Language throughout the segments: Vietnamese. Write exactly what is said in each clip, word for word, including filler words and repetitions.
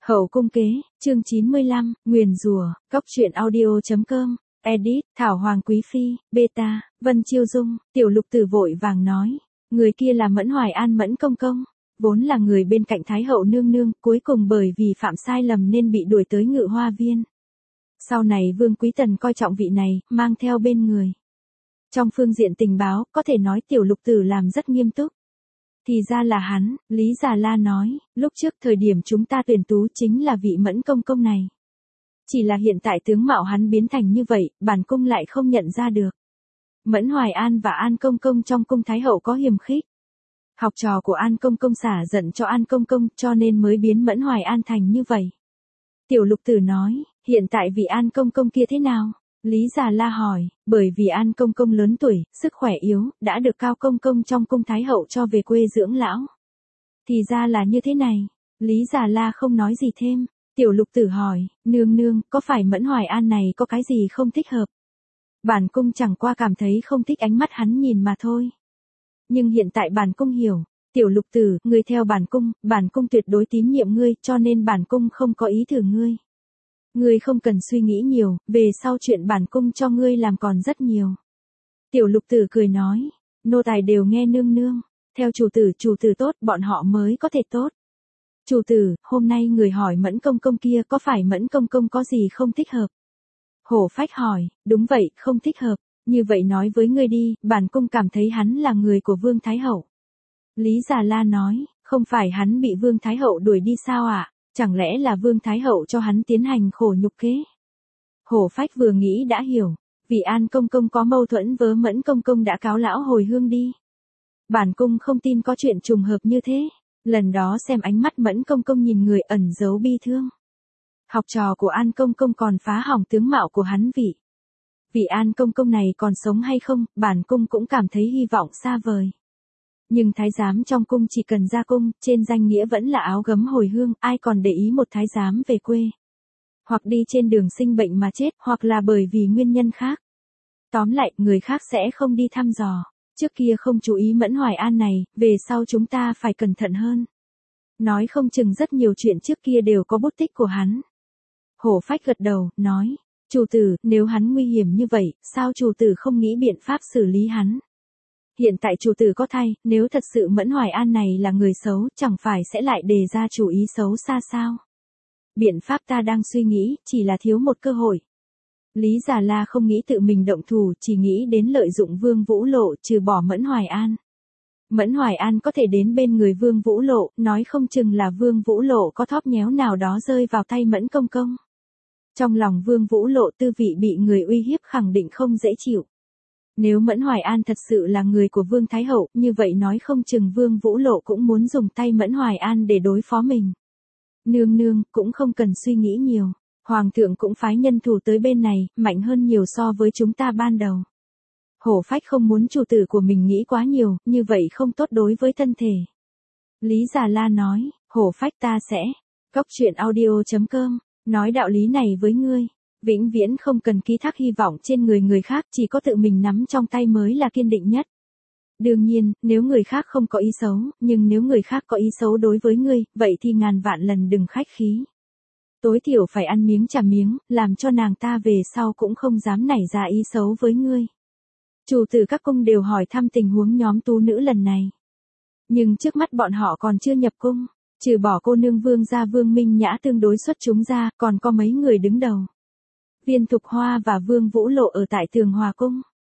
Hậu cung kế, chương chín mươi lăm, nguyền rủa, cóc truyện audio chấm com, edit, Thảo Hoàng Quý Phi, beta, Vân Chiêu Dung, Tiểu Lục Tử vội vàng nói, người kia là Mẫn Hoài An Mẫn Công Công, vốn là người bên cạnh Thái Hậu nương nương, cuối cùng bởi vì phạm sai lầm nên bị đuổi tới Ngự Hoa Viên. Sau này Vương Quý Tần coi trọng vị này, mang theo bên người. Trong phương diện tình báo, có thể nói Tiểu Lục Tử làm rất nghiêm túc. Thì ra là hắn, Lý Già La nói, lúc trước thời điểm chúng ta tuyển tú chính là vị Mẫn Công Công này. Chỉ là hiện tại tướng mạo hắn biến thành như vậy, bản cung lại không nhận ra được. Mẫn Hoài An và An Công Công trong cung Thái Hậu có hiềm khích. Học trò của An Công Công xả giận cho An Công Công cho nên mới biến Mẫn Hoài An thành như vậy. Tiểu Lục Tử nói, hiện tại vị An Công Công kia thế nào? Lý Già La hỏi, bởi vì An Công Công lớn tuổi, sức khỏe yếu, đã được Cao Công Công trong cung Thái Hậu cho về quê dưỡng lão. Thì ra là như thế này. Lý Già La không nói gì thêm. Tiểu Lục Tử hỏi, nương nương, có phải Mẫn Hoài An này có cái gì không thích hợp? Bản cung chẳng qua cảm thấy không thích ánh mắt hắn nhìn mà thôi. Nhưng hiện tại bản cung hiểu. Tiểu Lục Tử, ngươi theo bản cung, bản cung tuyệt đối tín nhiệm ngươi, cho nên bản cung không có ý thử ngươi. Ngươi không cần suy nghĩ nhiều, về sau chuyện bản cung cho ngươi làm còn rất nhiều. Tiểu Lục Tử cười nói, nô tài đều nghe nương nương, theo chủ tử, chủ tử tốt, bọn họ mới có thể tốt. Chủ tử, hôm nay người hỏi Mẫn Công Công kia có phải Mẫn Công Công có gì không thích hợp? Hổ Phách hỏi, đúng vậy, không thích hợp, như vậy nói với ngươi đi, bản cung cảm thấy hắn là người của Vương Thái Hậu. Lý Già La nói, không phải hắn bị Vương Thái Hậu đuổi đi sao ạ? À? Chẳng lẽ là Vương Thái Hậu cho hắn tiến hành khổ nhục kế? Hổ Phách vừa nghĩ đã hiểu, vì An Công Công có mâu thuẫn với Mẫn Công Công đã cáo lão hồi hương đi. Bản cung không tin có chuyện trùng hợp như thế, lần đó xem ánh mắt Mẫn Công Công nhìn người ẩn giấu bi thương. Học trò của An Công Công còn phá hỏng tướng mạo của hắn vị. Vì An Công Công này còn sống hay không, bản cung cũng cảm thấy hy vọng xa vời. Nhưng thái giám trong cung chỉ cần ra cung, trên danh nghĩa vẫn là áo gấm hồi hương, ai còn để ý một thái giám về quê. Hoặc đi trên đường sinh bệnh mà chết, hoặc là bởi vì nguyên nhân khác. Tóm lại, người khác sẽ không đi thăm dò. Trước kia không chú ý Mẫn Hoài An này, về sau chúng ta phải cẩn thận hơn. Nói không chừng rất nhiều chuyện trước kia đều có bút tích của hắn. Hổ Phách gật đầu, nói, chủ tử, nếu hắn nguy hiểm như vậy, sao chủ tử không nghĩ biện pháp xử lý hắn? Hiện tại chủ tử có thay, nếu thật sự Mẫn Hoài An này là người xấu, chẳng phải sẽ lại đề ra chủ ý xấu xa sao? Biện pháp ta đang suy nghĩ, chỉ là thiếu một cơ hội. Lý Già La không nghĩ tự mình động thủ, chỉ nghĩ đến lợi dụng Vương Vũ Lộ trừ bỏ Mẫn Hoài An. Mẫn Hoài An có thể đến bên người Vương Vũ Lộ, nói không chừng là Vương Vũ Lộ có thóp nhéo nào đó rơi vào tay Mẫn Công Công. Trong lòng Vương Vũ Lộ tư vị bị người uy hiếp khẳng định không dễ chịu. Nếu Mẫn Hoài An thật sự là người của Vương Thái Hậu, như vậy nói không chừng Vương Vũ Lộ cũng muốn dùng tay Mẫn Hoài An để đối phó mình. Nương nương, cũng không cần suy nghĩ nhiều. Hoàng thượng cũng phái nhân thủ tới bên này, mạnh hơn nhiều so với chúng ta ban đầu. Hổ Phách không muốn chủ tử của mình nghĩ quá nhiều, như vậy không tốt đối với thân thể. Lý Già La nói, Hổ Phách ta sẽ, cóc truyện audio chấm com, nói đạo lý này với ngươi. Vĩnh viễn không cần ký thác hy vọng trên người người khác, chỉ có tự mình nắm trong tay mới là kiên định nhất. Đương nhiên, nếu người khác không có ý xấu, nhưng nếu người khác có ý xấu đối với ngươi, vậy thì ngàn vạn lần đừng khách khí. Tối thiểu phải ăn miếng trả miếng, làm cho nàng ta về sau cũng không dám nảy ra ý xấu với ngươi. Chủ tử các cung đều hỏi thăm tình huống nhóm tú nữ lần này. Nhưng trước mắt bọn họ còn chưa nhập cung, trừ bỏ cô nương Vương gia Vương Minh Nhã tương đối xuất chúng ra, còn có mấy người đứng đầu. Viên Thục Hoa và Vương Vũ Lộ ở tại Tường Hòa Cung.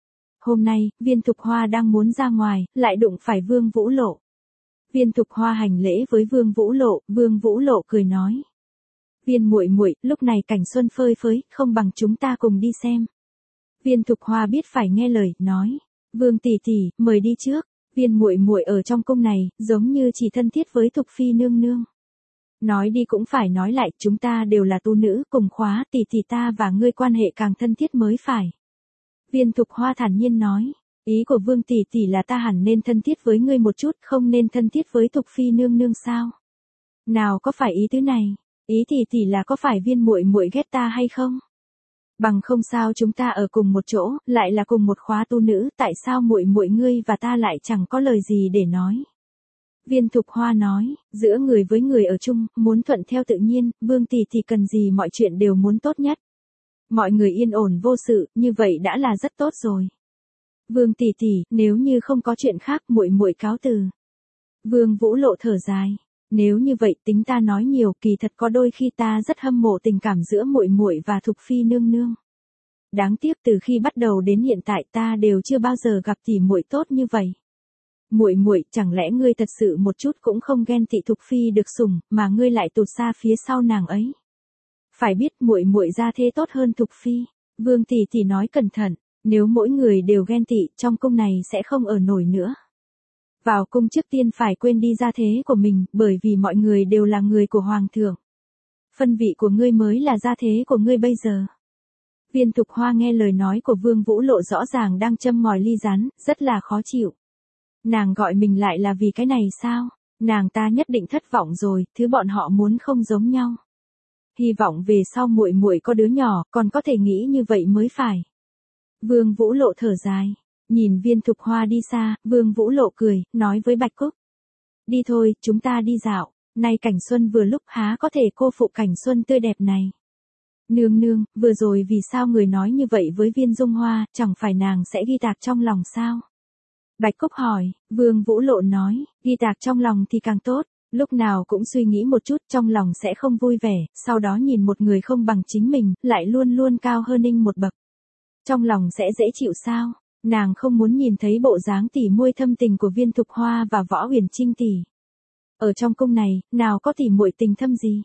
Hôm nay, Viên Thục Hoa đang muốn ra ngoài, lại đụng phải Vương Vũ Lộ. Viên Thục Hoa hành lễ với Vương Vũ Lộ, Vương Vũ Lộ cười nói. Viên muội muội, lúc này cảnh xuân phơi phới, không bằng chúng ta cùng đi xem. Viên Thục Hoa biết phải nghe lời, nói. Vương tỷ tỷ, mời đi trước. Viên muội muội ở trong cung này, giống như chỉ thân thiết với Thục Phi nương nương. Nói đi cũng phải nói lại, chúng ta đều là tu nữ, cùng khóa, tỷ tỷ ta và ngươi quan hệ càng thân thiết mới phải. Viên Thục Hoa thản nhiên nói, ý của Vương tỷ tỷ là ta hẳn nên thân thiết với ngươi một chút, không nên thân thiết với Thục Phi nương nương sao? Nào có phải ý tứ này? Ý tỷ tỷ là có phải viên muội muội ghét ta hay không? Bằng không sao chúng ta ở cùng một chỗ, lại là cùng một khóa tu nữ, tại sao muội muội ngươi và ta lại chẳng có lời gì để nói? Viên Thục Hoa nói, giữa người với người ở chung, muốn thuận theo tự nhiên, Vương tỷ thì cần gì mọi chuyện đều muốn tốt nhất. Mọi người yên ổn vô sự, như vậy đã là rất tốt rồi. Vương tỷ tỷ, nếu như không có chuyện khác, muội muội cáo từ. Vương Vũ Lộ thở dài, nếu như vậy tính ta nói nhiều, kỳ thật có đôi khi ta rất hâm mộ tình cảm giữa muội muội và Thục Phi nương nương. Đáng tiếc từ khi bắt đầu đến hiện tại ta đều chưa bao giờ gặp tỷ muội tốt như vậy. Muội muội, chẳng lẽ ngươi thật sự một chút cũng không ghen tị Thục Phi được sủng, mà ngươi lại tụt xa phía sau nàng ấy? Phải biết muội muội gia thế tốt hơn Thục Phi. Vương tỷ tỷ nói cẩn thận, nếu mỗi người đều ghen tị, trong cung này sẽ không ở nổi nữa. Vào cung trước tiên phải quên đi gia thế của mình, bởi vì mọi người đều là người của hoàng thượng. Phân vị của ngươi mới là gia thế của ngươi bây giờ. Viên Thục Hoa nghe lời nói của Vương Vũ Lộ rõ ràng đang châm ngòi ly rán, rất là khó chịu. Nàng gọi mình lại là vì cái này sao? Nàng ta nhất định thất vọng rồi, thứ bọn họ muốn không giống nhau. Hy vọng về sau muội muội có đứa nhỏ, còn có thể nghĩ như vậy mới phải. Vương Vũ Lộ thở dài, nhìn Viên Thục Hoa đi xa, Vương Vũ Lộ cười, nói với Bạch Cúc. Đi thôi, chúng ta đi dạo, nay cảnh xuân vừa lúc há có thể cô phụ cảnh xuân tươi đẹp này. Nương nương, vừa rồi vì sao người nói như vậy với Viên Dung Hoa, chẳng phải nàng sẽ ghi tạc trong lòng sao? Bạch Cúc hỏi, Vương Vũ Lộ nói, ghi tạc trong lòng thì càng tốt, lúc nào cũng suy nghĩ một chút trong lòng sẽ không vui vẻ, sau đó nhìn một người không bằng chính mình, lại luôn luôn cao hơn ninh một bậc. Trong lòng sẽ dễ chịu sao? Nàng không muốn nhìn thấy bộ dáng tỉ muội thâm tình của Viên Thục Hoa và Võ Huyền Trinh tỷ. Ở trong cung này, nào có tỉ muội tình thâm gì?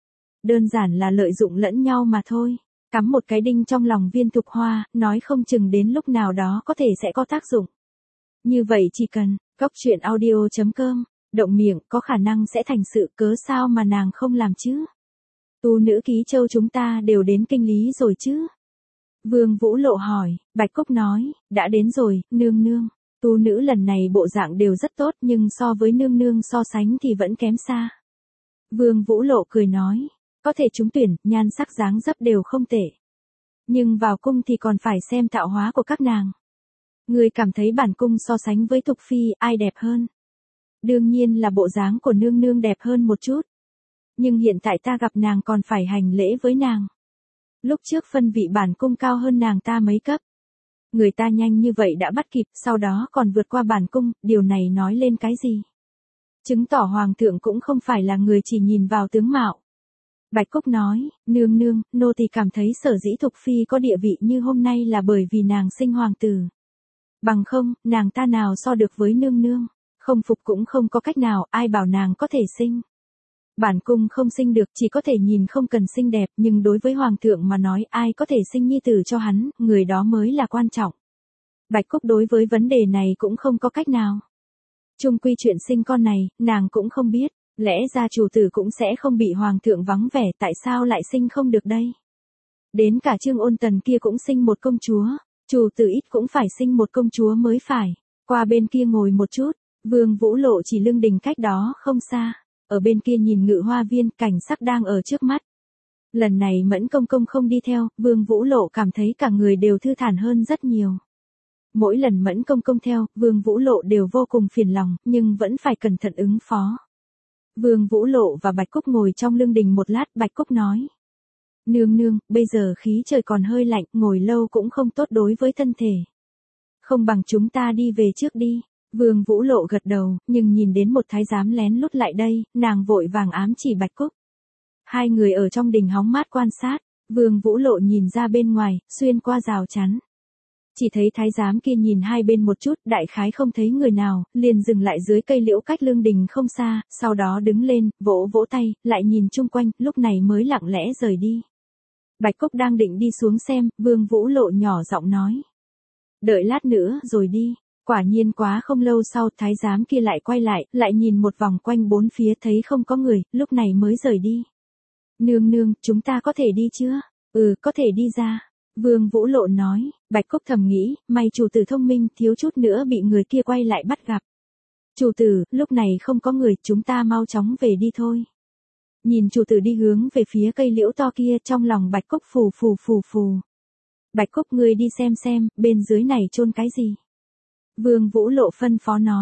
Đơn giản là lợi dụng lẫn nhau mà thôi. Cắm một cái đinh trong lòng Viên Thục Hoa, nói không chừng đến lúc nào đó có thể sẽ có tác dụng. Như vậy chỉ cần, cốc truyện audio chấm com, động miệng có khả năng sẽ thành sự, cớ sao mà nàng không làm chứ? Tu nữ Ký Châu chúng ta đều đến kinh lý rồi chứ? Vương Vũ Lộ hỏi, Bạch Cúc nói, đã đến rồi, nương nương. Tu nữ lần này bộ dạng đều rất tốt nhưng so với nương nương so sánh thì vẫn kém xa. Vương Vũ Lộ cười nói, có thể trúng tuyển, nhan sắc dáng dấp đều không tệ. Nhưng vào cung thì còn phải xem tạo hóa của các nàng. Người cảm thấy bản cung so sánh với Thục Phi, ai đẹp hơn? Đương nhiên là bộ dáng của nương nương đẹp hơn một chút. Nhưng hiện tại ta gặp nàng còn phải hành lễ với nàng. Lúc trước phân vị bản cung cao hơn nàng ta mấy cấp. Người ta nhanh như vậy đã bắt kịp, sau đó còn vượt qua bản cung, điều này nói lên cái gì? Chứng tỏ hoàng thượng cũng không phải là người chỉ nhìn vào tướng mạo. Bạch Cúc nói, nương nương, nô tỳ cảm thấy sở dĩ Thục Phi có địa vị như hôm nay là bởi vì nàng sinh hoàng tử. Bằng không, nàng ta nào so được với nương nương, không phục cũng không có cách nào, ai bảo nàng có thể sinh. Bản cung không sinh được, chỉ có thể nhìn không cần xinh đẹp, nhưng đối với hoàng thượng mà nói ai có thể sinh nhi tử cho hắn, người đó mới là quan trọng. Bạch Cúc đối với vấn đề này cũng không có cách nào. Chung quy chuyện sinh con này, nàng cũng không biết, lẽ ra chủ tử cũng sẽ không bị hoàng thượng vắng vẻ, tại sao lại sinh không được đây? Đến cả Trương Ôn Tần kia cũng sinh một công chúa, chủ tử ít cũng phải sinh một công chúa mới phải. Qua bên kia ngồi một chút, Vương Vũ Lộ chỉ lưng đình cách đó không xa. Ở bên kia nhìn Ngự Hoa Viên, cảnh sắc đang ở trước mắt. Lần này Mẫn Công Công không đi theo, Vương Vũ Lộ cảm thấy cả người đều thư thản hơn rất nhiều. Mỗi lần Mẫn Công Công theo, Vương Vũ Lộ đều vô cùng phiền lòng, nhưng vẫn phải cẩn thận ứng phó. Vương Vũ Lộ và Bạch Cúc ngồi trong lưng đình một lát, Bạch Cúc nói. Nương nương, bây giờ khí trời còn hơi lạnh, ngồi lâu cũng không tốt đối với thân thể. Không bằng chúng ta đi về trước đi. Vương Vũ Lộ gật đầu, nhưng nhìn đến một thái giám lén lút lại đây, nàng vội vàng ám chỉ Bạch Cúc. Hai người ở trong đình hóng mát quan sát, Vương Vũ Lộ nhìn ra bên ngoài, xuyên qua rào chắn. Chỉ thấy thái giám kia nhìn hai bên một chút, đại khái không thấy người nào, liền dừng lại dưới cây liễu cách lương đình không xa, sau đó đứng lên, vỗ vỗ tay, lại nhìn chung quanh, lúc này mới lặng lẽ rời đi. Bạch Cúc đang định đi xuống xem, Vương Vũ Lộ nhỏ giọng nói. Đợi lát nữa rồi đi. Quả nhiên quá không lâu sau, thái giám kia lại quay lại, lại nhìn một vòng quanh bốn phía thấy không có người, lúc này mới rời đi. Nương nương, chúng ta có thể đi chưa? Ừ, có thể đi ra. Vương Vũ Lộ nói, Bạch Cúc thầm nghĩ, may chủ tử thông minh, thiếu chút nữa bị người kia quay lại bắt gặp. Chủ tử, lúc này không có người, chúng ta mau chóng về đi thôi. Nhìn chủ tử đi hướng về phía cây liễu to kia, trong lòng Bạch Cúc phù phù phù phù. Bạch Cúc, ngươi đi xem xem, bên dưới này chôn cái gì? Vương Vũ Lộ phân phó nói,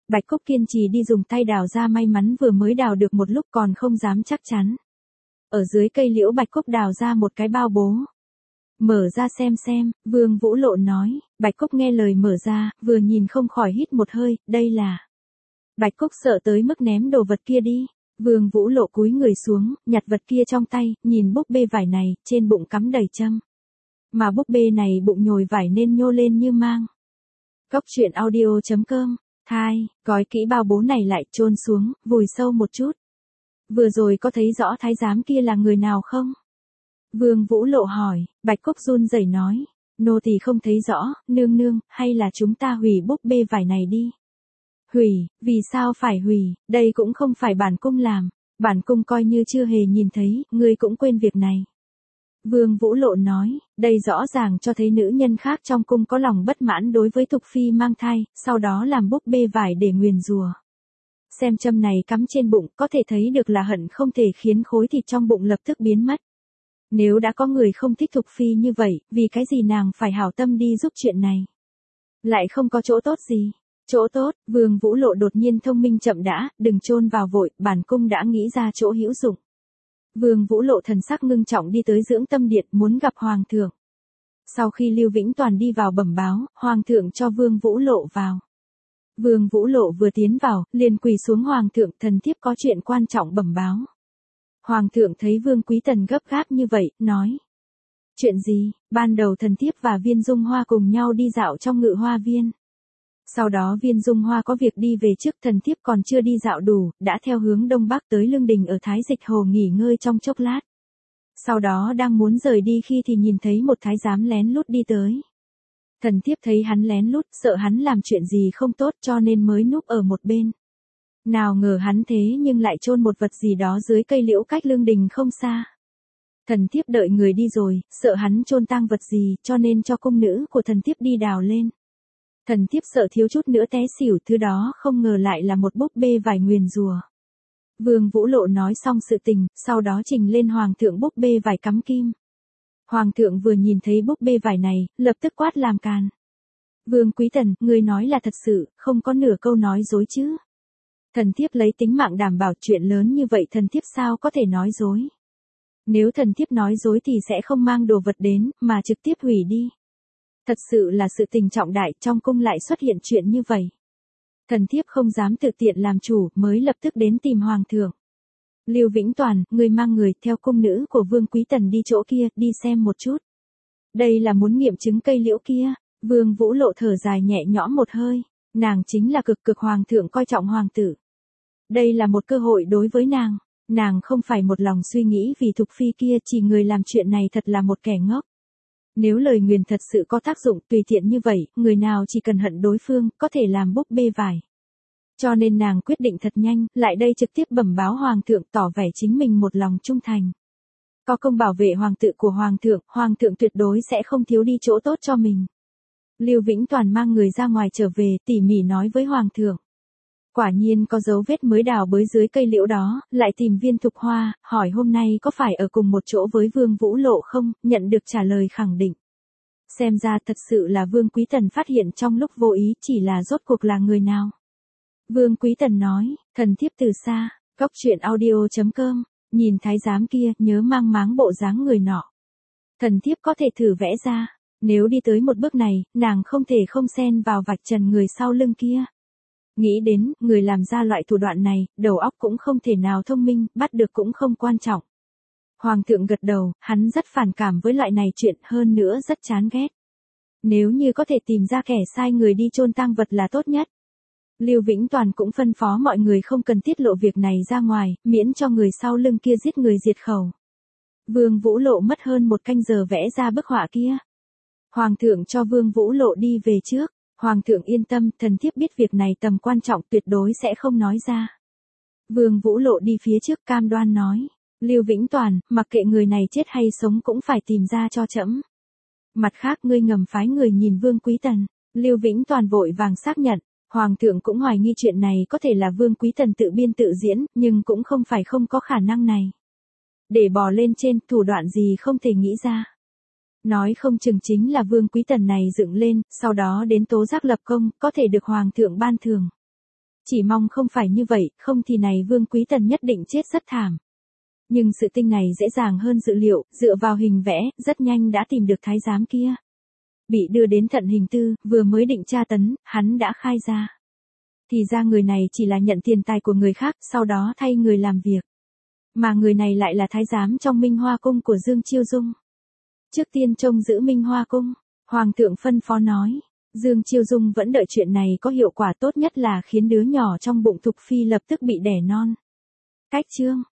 Bạch Cúc kiên trì đi dùng tay đào ra, may mắn vừa mới đào được một lúc còn không dám chắc chắn. Ở dưới cây liễu Bạch Cúc đào ra một cái bao bố. Mở ra xem xem, Vương Vũ Lộ nói. Bạch Cúc nghe lời mở ra, vừa nhìn không khỏi hít một hơi, đây là. Bạch Cúc sợ tới mức ném đồ vật kia đi. Vương Vũ Lộ cúi người xuống, nhặt vật kia trong tay, nhìn búp bê vải này, trên bụng cắm đầy châm. Mà búp bê này bụng nhồi vải nên nhô lên như mang. Cóc truyện audio chấm com, thai, gói kỹ bao bố này lại chôn xuống, vùi sâu một chút. Vừa rồi có thấy rõ thái giám kia là người nào không? Vương Vũ Lộ hỏi. Bạch Cúc run rẩy nói. Nô tỳ không thấy rõ, nương nương, hay là chúng ta hủy búp bê vải này đi? Hủy, vì sao phải hủy, đây cũng không phải bản cung làm, bản cung coi như chưa hề nhìn thấy, ngươi cũng quên việc này. Vương Vũ Lộ nói, đây rõ ràng cho thấy nữ nhân khác trong cung có lòng bất mãn đối với Thục Phi mang thai, sau đó làm búp bê vải để nguyền rủa. Xem châm này cắm trên bụng, có thể thấy được là hận không thể khiến khối thịt trong bụng lập tức biến mất. Nếu đã có người không thích Thục Phi như vậy, vì cái gì nàng phải hảo tâm đi giúp chuyện này? Lại không có chỗ tốt gì. Chỗ tốt, Vương Vũ Lộ đột nhiên thông minh chậm đã, đừng chôn vào vội, bản cung đã nghĩ ra chỗ hữu dụng. Vương Vũ Lộ thần sắc ngưng trọng đi tới dưỡng tâm điện muốn gặp Hoàng thượng. Sau khi Lưu Vĩnh Toàn đi vào bẩm báo, Hoàng thượng cho Vương Vũ Lộ vào. Vương Vũ Lộ vừa tiến vào, liền quỳ xuống Hoàng thượng, thần thiếp có chuyện quan trọng bẩm báo. Hoàng thượng thấy Vương Quý Tần gấp gáp như vậy, nói. Chuyện gì? Ban đầu thần thiếp và Viên Dung Hoa cùng nhau đi dạo trong Ngự Hoa Viên. Sau đó Viên Dung Hoa có việc đi về trước, thần thiếp còn chưa đi dạo đủ, đã theo hướng đông bắc tới lương đình ở Thái Dịch Hồ nghỉ ngơi trong chốc lát. Sau đó đang muốn rời đi khi thì nhìn thấy một thái giám lén lút đi tới. Thần thiếp thấy hắn lén lút, sợ hắn làm chuyện gì không tốt cho nên mới núp ở một bên. Nào ngờ hắn thế nhưng lại chôn một vật gì đó dưới cây liễu cách lương đình không xa. Thần thiếp đợi người đi rồi, sợ hắn chôn tang vật gì cho nên cho cung nữ của thần thiếp đi đào lên. Thần thiếp sợ thiếu chút nữa té xỉu, thứ đó không ngờ lại là một búp bê vải nguyền rủa. Vương Vũ Lộ nói xong sự tình, sau đó trình lên Hoàng thượng búp bê vải cắm kim. Hoàng thượng vừa nhìn thấy búp bê vải này, lập tức quát làm càn. Vương Quý Tần, ngươi nói là thật sự, không có nửa câu nói dối chứ. Thần thiếp lấy tính mạng đảm bảo, chuyện lớn như vậy thần thiếp sao có thể nói dối. Nếu thần thiếp nói dối thì sẽ không mang đồ vật đến, mà trực tiếp hủy đi. Thật sự là sự tình trọng đại, trong cung lại xuất hiện chuyện như vậy. Thần thiếp không dám tự tiện làm chủ, mới lập tức đến tìm Hoàng thượng. Lưu Vĩnh Toàn, người mang người theo cung nữ của Vương Quý Tần đi chỗ kia, đi xem một chút. Đây là muốn nghiệm chứng cây liễu kia. Vương Vũ Lộ thở dài nhẹ nhõm một hơi. Nàng chính là cực cực Hoàng thượng coi trọng hoàng tử. Đây là một cơ hội đối với nàng. Nàng không phải một lòng suy nghĩ vì Thục Phi kia, chỉ người làm chuyện này thật là một kẻ ngốc. Nếu lời nguyền thật sự có tác dụng tùy tiện như vậy, người nào chỉ cần hận đối phương, có thể làm búp bê vải. Cho nên nàng quyết định thật nhanh, lại đây trực tiếp bẩm báo Hoàng thượng, tỏ vẻ chính mình một lòng trung thành. Có công bảo vệ hoàng tự của Hoàng thượng, Hoàng thượng tuyệt đối sẽ không thiếu đi chỗ tốt cho mình. Lưu Vĩnh Toàn mang người ra ngoài trở về, tỉ mỉ nói với Hoàng thượng. Quả nhiên có dấu vết mới đào bới dưới cây liễu đó, lại tìm Viên Thục Hoa, hỏi hôm nay có phải ở cùng một chỗ với Vương Vũ Lộ không, nhận được trả lời khẳng định. Xem ra thật sự là Vương Quý Tần phát hiện trong lúc vô ý, chỉ là rốt cuộc là người nào. Vương Quý Tần nói, thần thiếp từ xa, cóc truyện audio chấm com, nhìn thái giám kia, nhớ mang máng bộ dáng người nọ. Thần thiếp có thể thử vẽ ra, nếu đi tới một bước này, nàng không thể không xen vào vạch trần người sau lưng kia. Nghĩ đến, người làm ra loại thủ đoạn này, đầu óc cũng không thể nào thông minh, bắt được cũng không quan trọng. Hoàng thượng gật đầu, hắn rất phản cảm với loại này chuyện, hơn nữa rất chán ghét. Nếu như có thể tìm ra kẻ sai người đi chôn tang vật là tốt nhất. Lưu Vĩnh Toàn cũng phân phó mọi người không cần tiết lộ việc này ra ngoài, miễn cho người sau lưng kia giết người diệt khẩu. Vương Vũ Lộ mất hơn một canh giờ vẽ ra bức họa kia. Hoàng thượng cho Vương Vũ Lộ đi về trước. Hoàng thượng yên tâm, thần thiếp biết việc này tầm quan trọng, tuyệt đối sẽ không nói ra. Vương Vũ Lộ đi phía trước cam đoan nói. Lưu Vĩnh Toàn, mặc kệ người này chết hay sống cũng phải tìm ra cho trẫm. Mặt khác ngươi ngầm phái người nhìn Vương Quý Tần. Lưu Vĩnh Toàn vội vàng xác nhận. Hoàng thượng cũng hoài nghi chuyện này có thể là Vương Quý Tần tự biên tự diễn, nhưng cũng không phải không có khả năng này. Để bò lên trên, thủ đoạn gì không thể nghĩ ra. Nói không chừng chính là Vương Quý Tần này dựng lên, sau đó đến tố giác lập công, có thể được Hoàng thượng ban thưởng. Chỉ mong không phải như vậy, không thì này Vương Quý Tần nhất định chết rất thảm. Nhưng sự tình này dễ dàng hơn dự liệu, dựa vào hình vẽ, rất nhanh đã tìm được thái giám kia. Bị đưa đến thận hình tư, vừa mới định tra tấn, hắn đã khai ra. Thì ra người này chỉ là nhận tiền tài của người khác, sau đó thay người làm việc. Mà người này lại là thái giám trong Minh Hoa Cung của Dương Chiêu Dung. Trước tiên trông giữ Minh Hoa Cung, Hoàng thượng phân phó nói. Dương Chiêu Dung vẫn đợi chuyện này có hiệu quả tốt nhất là khiến đứa nhỏ trong bụng Thục Phi lập tức bị đẻ non. Cách chương